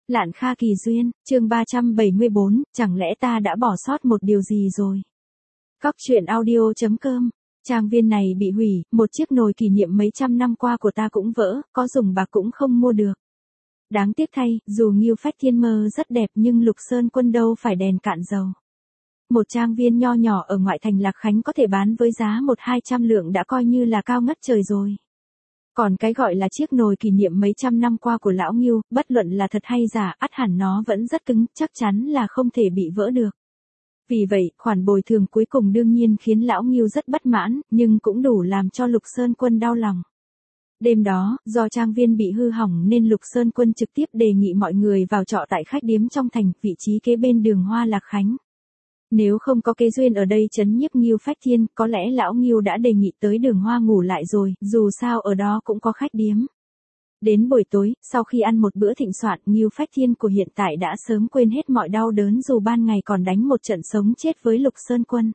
Lạn Kha Kỳ Duyên, chương 374, chẳng lẽ ta đã bỏ sót một điều gì rồi? Cóc truyện audio.com. Trang viên này bị hủy, một chiếc nồi kỷ niệm mấy trăm năm qua của ta cũng vỡ, có dùng bạc cũng không mua được. Đáng tiếc thay, dù Ngưu Phách Thiên Mơ rất đẹp nhưng Lục Sơn Quân đâu phải đèn cạn dầu. Một trang viên nho nhỏ ở ngoại thành Lạc Khánh có thể bán với giá 100-200 lượng đã coi như là cao ngất trời rồi. Còn cái gọi là chiếc nồi kỷ niệm mấy trăm năm qua của lão Ngưu, bất luận là thật hay giả, ắt hẳn nó vẫn rất cứng, chắc chắn là không thể bị vỡ được. Vì vậy, khoản bồi thường cuối cùng đương nhiên khiến lão Ngưu rất bất mãn, nhưng cũng đủ làm cho Lục Sơn Quân đau lòng. Đêm đó, do trang viên bị hư hỏng nên Lục Sơn Quân trực tiếp đề nghị mọi người vào trọ tại khách điếm trong thành, vị trí kế bên đường Hoa Lạc Khánh. Nếu không có Kế Duyên ở đây trấn nhiếp Ngưu Phách Thiên, có lẽ lão Ngưu đã đề nghị tới đường Hoa ngủ lại rồi, dù sao ở đó cũng có khách điếm. Đến buổi tối, sau khi ăn một bữa thịnh soạn, Ngưu Phách Thiên của hiện tại đã sớm quên hết mọi đau đớn dù ban ngày còn đánh một trận sống chết với Lục Sơn Quân.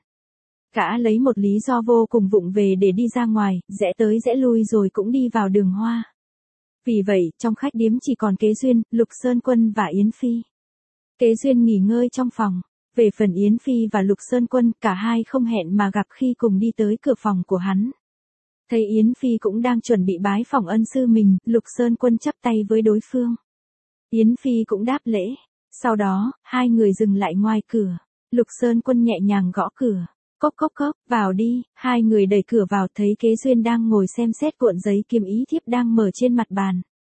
Gã lấy một lý do vô cùng vụng về để đi ra ngoài, rẽ tới rẽ lui rồi cũng đi vào đường Hoa. Vì vậy, trong khách điếm chỉ còn Kế Duyên, Lục Sơn Quân và Yến Phi. Kế Duyên nghỉ ngơi trong phòng. Về phần Yến Phi và Lục Sơn Quân, cả hai không hẹn mà gặp khi cùng đi tới cửa phòng của hắn. Thấy Yến Phi cũng đang chuẩn bị bái phỏng ân sư mình, Lục Sơn Quân chắp tay với đối phương. Yến Phi cũng đáp lễ. Sau đó, hai người dừng lại ngoài cửa. Lục Sơn Quân nhẹ nhàng gõ cửa. Cốc cốc cốc, vào đi. Hai người đẩy cửa vào thấy Kế Duyên đang ngồi xem xét cuộn giấy kiếm ý thiếp đang mở trên mặt bàn.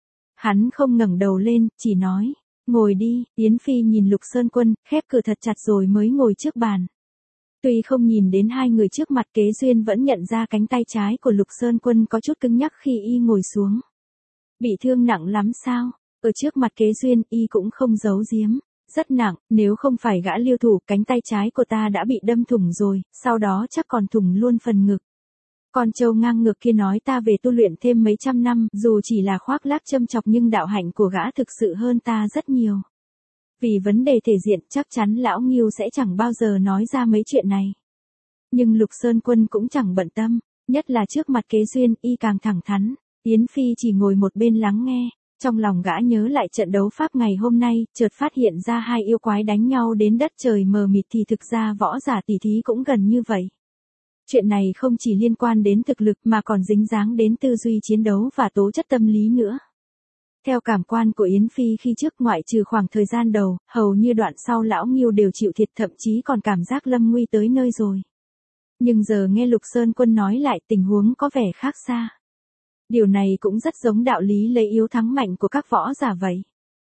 Hắn không ngẩng đầu lên, chỉ nói. Ngồi đi. Yến Phi nhìn Lục Sơn Quân, khép cửa thật chặt rồi mới ngồi trước bàn. Tuy không nhìn đến hai người trước mặt, Kế Duyên vẫn nhận ra cánh tay trái của Lục Sơn Quân có chút cứng nhắc khi y ngồi xuống. Bị thương nặng lắm sao? Ở trước mặt Kế Duyên, y cũng không giấu giếm. Rất nặng, nếu không phải gã Liêu thủ, cánh tay trái của ta đã bị đâm thủng rồi, sau đó chắc còn thủng luôn phần ngực. Con trâu ngang ngược kia nói ta về tu luyện thêm mấy trăm năm, dù chỉ là khoác lác châm chọc nhưng đạo hạnh của gã thực sự hơn ta rất nhiều. Vì vấn đề thể diện chắc chắn lão Ngưu sẽ chẳng bao giờ nói ra mấy chuyện này. Nhưng Lục Sơn Quân cũng chẳng bận tâm, nhất là trước mặt Kế Duyên, y càng thẳng thắn. Yến Phi chỉ ngồi một bên lắng nghe, trong lòng gã nhớ lại trận đấu pháp ngày hôm nay, chợt phát hiện ra hai yêu quái đánh nhau đến đất trời mờ mịt thì thực ra võ giả tỷ thí cũng gần như vậy. Chuyện này không chỉ liên quan đến thực lực mà còn dính dáng đến tư duy chiến đấu và tố chất tâm lý nữa. Theo cảm quan của Yến Phi khi trước, ngoại trừ khoảng thời gian đầu, hầu như đoạn sau lão Ngưu đều chịu thiệt, thậm chí còn cảm giác lâm nguy tới nơi rồi. Nhưng giờ nghe Lục Sơn Quân nói lại, tình huống có vẻ khác xa. Điều này cũng rất giống đạo lý lấy yếu thắng mạnh của các võ giả vậy.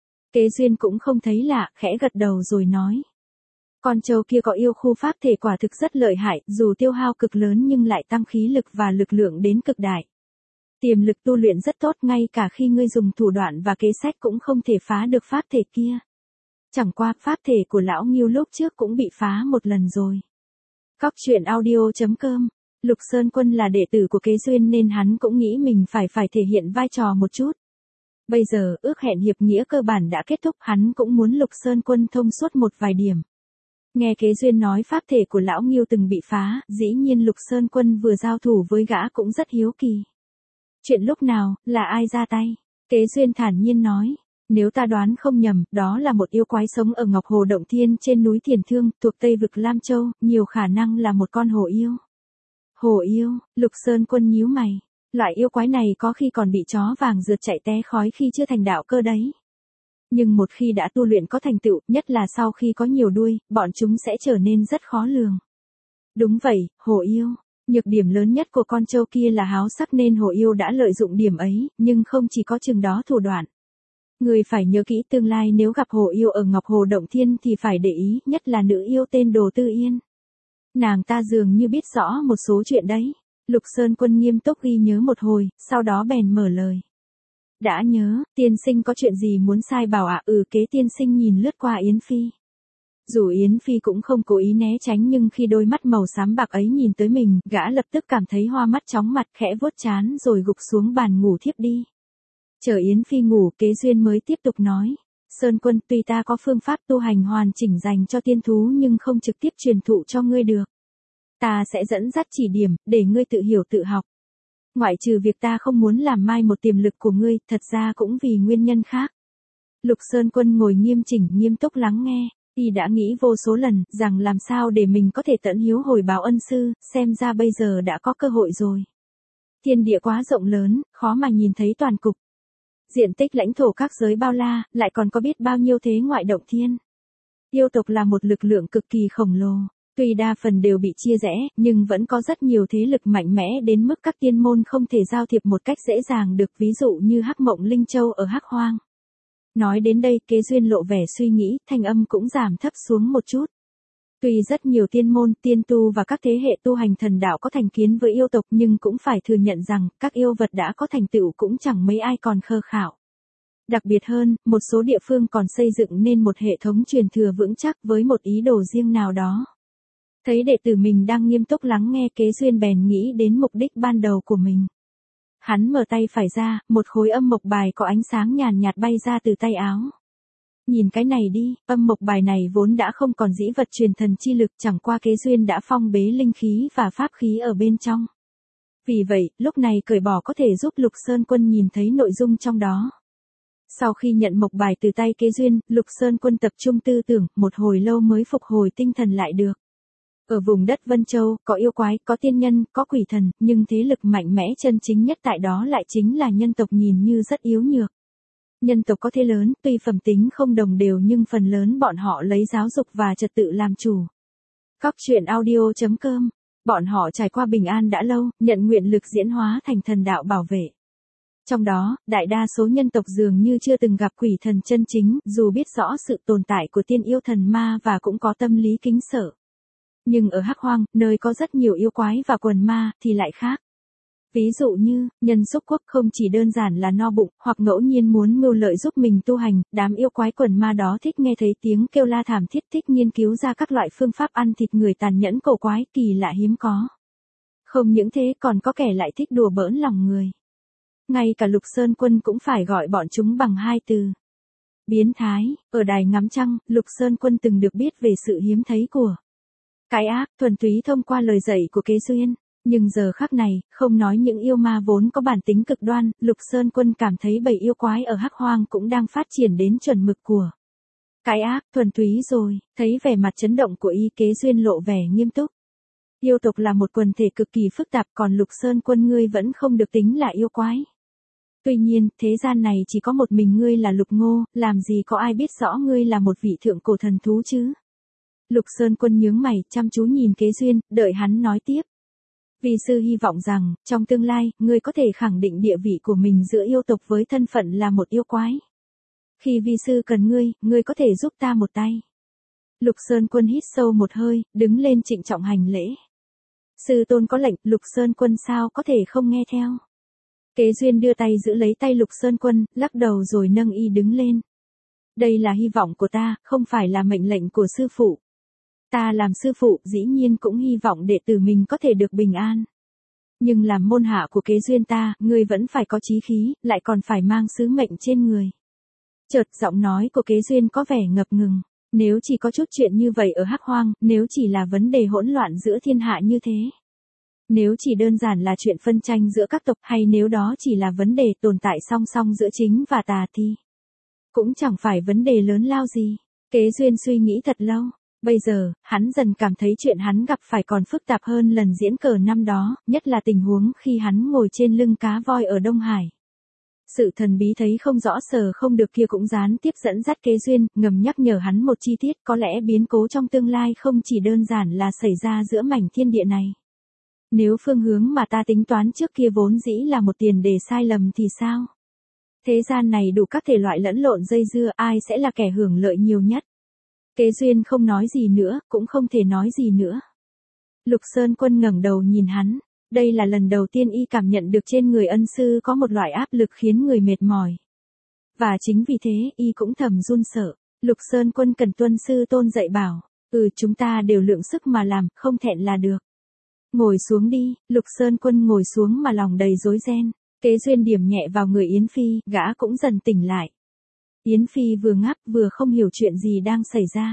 Kế Duyên cũng không thấy lạ, khẽ gật đầu rồi nói. Con trâu kia có yêu khu pháp thể quả thực rất lợi hại, dù tiêu hao cực lớn nhưng lại tăng khí lực và lực lượng đến cực đại. Tiềm lực tu luyện rất tốt, ngay cả khi ngươi dùng thủ đoạn và kế sách cũng không thể phá được pháp thể kia. Chẳng qua, pháp thể của lão Ngưu lúc trước cũng bị phá một lần rồi. Cóc truyện audio.com. Lục Sơn Quân là đệ tử của Kế Duyên nên hắn cũng nghĩ mình phải thể hiện vai trò một chút. Bây giờ, ước hẹn hiệp nghĩa cơ bản đã kết thúc, hắn cũng muốn Lục Sơn Quân thông suốt một vài điểm. Nghe Kế Duyên nói pháp thể của lão Ngưu từng bị phá, dĩ nhiên Lục Sơn Quân vừa giao thủ với gã cũng rất hiếu kỳ. Chuyện lúc nào, là ai ra tay? Kế Duyên thản nhiên nói. Nếu ta đoán không nhầm, đó là một yêu quái sống ở Ngọc Hồ Động Thiên trên núi Thiền Thương, thuộc Tây vực Lam Châu, nhiều khả năng là một con hổ yêu. Hổ yêu, Lục Sơn Quân nhíu mày. Loại yêu quái này có khi còn bị chó vàng rượt chạy té khói khi chưa thành đạo cơ đấy. Nhưng một khi đã tu luyện có thành tựu, nhất là sau khi có nhiều đuôi, bọn chúng sẽ trở nên rất khó lường. Đúng vậy, hổ yêu. Nhược điểm lớn nhất của con trâu kia là háo sắc nên hổ yêu đã lợi dụng điểm ấy, nhưng không chỉ có chừng đó thủ đoạn. Người phải nhớ kỹ, tương lai nếu gặp hổ yêu ở Ngọc Hồ Động Thiên thì phải để ý, nhất là nữ yêu tên Đồ Tư Yên. Nàng ta dường như biết rõ một số chuyện đấy. Lục Sơn Quân nghiêm túc ghi nhớ một hồi, sau đó bèn mở lời. Đã nhớ, tiên sinh có chuyện gì muốn sai bảo ạ? Kế tiên sinh nhìn lướt qua Yến Phi. Dù Yến Phi cũng không cố ý né tránh nhưng khi đôi mắt màu xám bạc ấy nhìn tới mình, gã lập tức cảm thấy hoa mắt chóng mặt, khẽ vuốt trán rồi gục xuống bàn ngủ thiếp đi. Chờ Yến Phi ngủ, Kế Duyên mới tiếp tục nói. Sơn Quân, tuy ta có phương pháp tu hành hoàn chỉnh dành cho tiên thú nhưng không trực tiếp truyền thụ cho ngươi được. Ta sẽ dẫn dắt chỉ điểm, để ngươi tự hiểu tự học. Ngoại trừ việc ta không muốn làm mai một tiềm lực của ngươi, thật ra cũng vì nguyên nhân khác. Lục Sơn Quân ngồi nghiêm chỉnh nghiêm túc lắng nghe, y đã nghĩ vô số lần rằng làm sao để mình có thể tận hiếu hồi báo ân sư, xem ra bây giờ đã có cơ hội rồi. Thiên địa quá rộng lớn, khó mà nhìn thấy toàn cục. Diện tích lãnh thổ các giới bao la, lại còn có biết bao nhiêu thế ngoại động thiên. Yêu tộc là một lực lượng cực kỳ khổng lồ, tuy đa phần đều bị chia rẽ, nhưng vẫn có rất nhiều thế lực mạnh mẽ đến mức các tiên môn không thể giao thiệp một cách dễ dàng được, ví dụ như Hắc Mộng Linh Châu ở Hắc Hoang. Nói đến đây, Kế Duyên lộ vẻ suy nghĩ, thanh âm cũng giảm thấp xuống một chút. Tuy rất nhiều tiên môn, tiên tu và các thế hệ tu hành thần đạo có thành kiến với yêu tộc, nhưng cũng phải thừa nhận rằng, các yêu vật đã có thành tựu cũng chẳng mấy ai còn khơ khạo. Đặc biệt hơn, một số địa phương còn xây dựng nên một hệ thống truyền thừa vững chắc với một ý đồ riêng nào đó. Thấy đệ tử mình đang nghiêm túc lắng nghe, Kế Duyên bèn nghĩ đến mục đích ban đầu của mình. Hắn mở tay phải ra, một khối âm mộc bài có ánh sáng nhàn nhạt bay ra từ tay áo. Nhìn cái này đi, âm mộc bài này vốn đã không còn dĩ vật truyền thần chi lực, chẳng qua Kế Duyên đã phong bế linh khí và pháp khí ở bên trong. Vì vậy, lúc này cởi bỏ có thể giúp Lục Sơn Quân nhìn thấy nội dung trong đó. Sau khi nhận mộc bài từ tay Kế Duyên, Lục Sơn Quân tập trung tư tưởng, một hồi lâu mới phục hồi tinh thần lại được. Ở vùng đất Vân Châu, có yêu quái, có tiên nhân, có quỷ thần, nhưng thế lực mạnh mẽ chân chính nhất tại đó lại chính là nhân tộc, nhìn như rất yếu nhược. Nhân tộc có thế lớn, tuy phẩm tính không đồng đều nhưng phần lớn bọn họ lấy giáo dục và trật tự làm chủ. Cóc truyện audio.com. Bọn họ trải qua bình an đã lâu, nhận nguyện lực diễn hóa thành thần đạo bảo vệ. Trong đó, đại đa số nhân tộc dường như chưa từng gặp quỷ thần chân chính, dù biết rõ sự tồn tại của tiên yêu thần ma và cũng có tâm lý kính sợ. Nhưng ở Hắc Hoang, nơi có rất nhiều yêu quái và quần ma, thì lại khác. Ví dụ như, nhân xúc quốc không chỉ đơn giản là no bụng, hoặc ngẫu nhiên muốn mưu lợi giúp mình tu hành, đám yêu quái quần ma đó thích nghe thấy tiếng kêu la thảm thiết, thích nghiên cứu ra các loại phương pháp ăn thịt người tàn nhẫn cổ quái, kỳ lạ hiếm có. Không những thế, còn có kẻ lại thích đùa bỡn lòng người. Ngay cả Lục Sơn Quân cũng phải gọi bọn chúng bằng hai từ. Biến thái. Ở đài ngắm trăng, Lục Sơn Quân từng được biết về sự hiếm thấy của cái ác, thuần túy thông qua lời dạy của Kế Duyên. Nhưng giờ khắc này, không nói những yêu ma vốn có bản tính cực đoan, Lục Sơn Quân cảm thấy bầy yêu quái ở Hắc Hoang cũng đang phát triển đến chuẩn mực của cái ác, thuần túy rồi. Thấy vẻ mặt chấn động của y, Kế Duyên lộ vẻ nghiêm túc. Yêu tộc là một quần thể cực kỳ phức tạp, còn Lục Sơn Quân ngươi vẫn không được tính là yêu quái. Tuy nhiên, thế gian này chỉ có một mình ngươi là Lục Ngô, làm gì có ai biết rõ ngươi là một vị thượng cổ thần thú chứ? Lục Sơn Quân nhướng mày, chăm chú nhìn Kế Duyên, đợi hắn nói tiếp. Vi sư hy vọng rằng, trong tương lai, ngươi có thể khẳng định địa vị của mình giữa yêu tộc với thân phận là một yêu quái. Khi vi sư cần ngươi có thể giúp ta một tay. Lục Sơn Quân hít sâu một hơi, đứng lên trịnh trọng hành lễ. Sư tôn có lệnh, Lục Sơn Quân sao có thể không nghe theo. Kế Duyên đưa tay giữ lấy tay Lục Sơn Quân, lắc đầu rồi nâng y đứng lên. Đây là hy vọng của ta, không phải là mệnh lệnh của sư phụ. Ta làm sư phụ dĩ nhiên cũng hy vọng đệ tử mình có thể được bình an. Nhưng làm môn hạ của Kế Duyên ta, ngươi vẫn phải có chí khí, lại còn phải mang sứ mệnh trên người. Chợt giọng nói của Kế Duyên có vẻ ngập ngừng. Nếu chỉ có chút chuyện như vậy ở Hắc Hoang, nếu chỉ là vấn đề hỗn loạn giữa thiên hạ như thế. Nếu chỉ đơn giản là chuyện phân tranh giữa các tộc, hay nếu đó chỉ là vấn đề tồn tại song song giữa chính và tà thì cũng chẳng phải vấn đề lớn lao gì. Kế Duyên suy nghĩ thật lâu. Bây giờ, hắn dần cảm thấy chuyện hắn gặp phải còn phức tạp hơn lần diễn cờ năm đó, nhất là tình huống khi hắn ngồi trên lưng cá voi ở Đông Hải. Sự thần bí thấy không rõ sờ không được kia cũng gián tiếp dẫn dắt Kế Duyên, ngầm nhắc nhở hắn một chi tiết, có lẽ biến cố trong tương lai không chỉ đơn giản là xảy ra giữa mảnh thiên địa này. Nếu phương hướng mà ta tính toán trước kia vốn dĩ là một tiền đề sai lầm thì sao? Thế gian này đủ các thể loại lẫn lộn dây dưa, ai sẽ là kẻ hưởng lợi nhiều nhất? Kế Duyên không nói gì nữa, cũng không thể nói gì nữa. Lục Sơn Quân ngẩng đầu nhìn hắn. Đây là lần đầu tiên y cảm nhận được trên người ân sư có một loại áp lực khiến người mệt mỏi. Và chính vì thế, y cũng thầm run sợ. Lục Sơn Quân cần tuân sư tôn dạy bảo. Chúng ta đều lượng sức mà làm, không thẹn là được. Ngồi xuống đi. Lục Sơn Quân ngồi xuống mà lòng đầy rối ren. Kế Duyên điểm nhẹ vào người Yến Phi, gã cũng dần tỉnh lại. Yến Phi vừa ngáp vừa không hiểu chuyện gì đang xảy ra.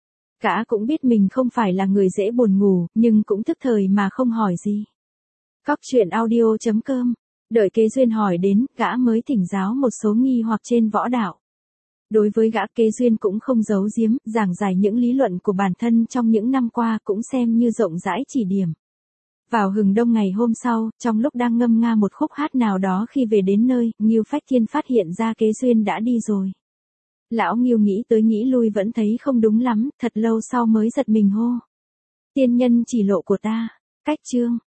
Gã cũng biết mình không phải là người dễ buồn ngủ, nhưng cũng thức thời mà không hỏi gì. Cóc truyện audio.com. Đợi Kế Duyên hỏi đến, gã mới thỉnh giáo một số nghi hoặc trên võ đạo. Đối với gã kế duyên cũng không giấu giếm, giảng giải những lý luận của bản thân trong những năm qua cũng xem như rộng rãi chỉ điểm. Vào hừng đông ngày hôm sau, trong lúc đang ngâm nga một khúc hát nào đó khi về đến nơi, Ngưu Phách Thiên phát hiện ra kế duyên đã đi rồi. Lão Ngưu nghĩ tới nghĩ lui vẫn thấy không đúng lắm, thật lâu sau mới giật mình hô. Tiên nhân chỉ lộ của ta, cách chương.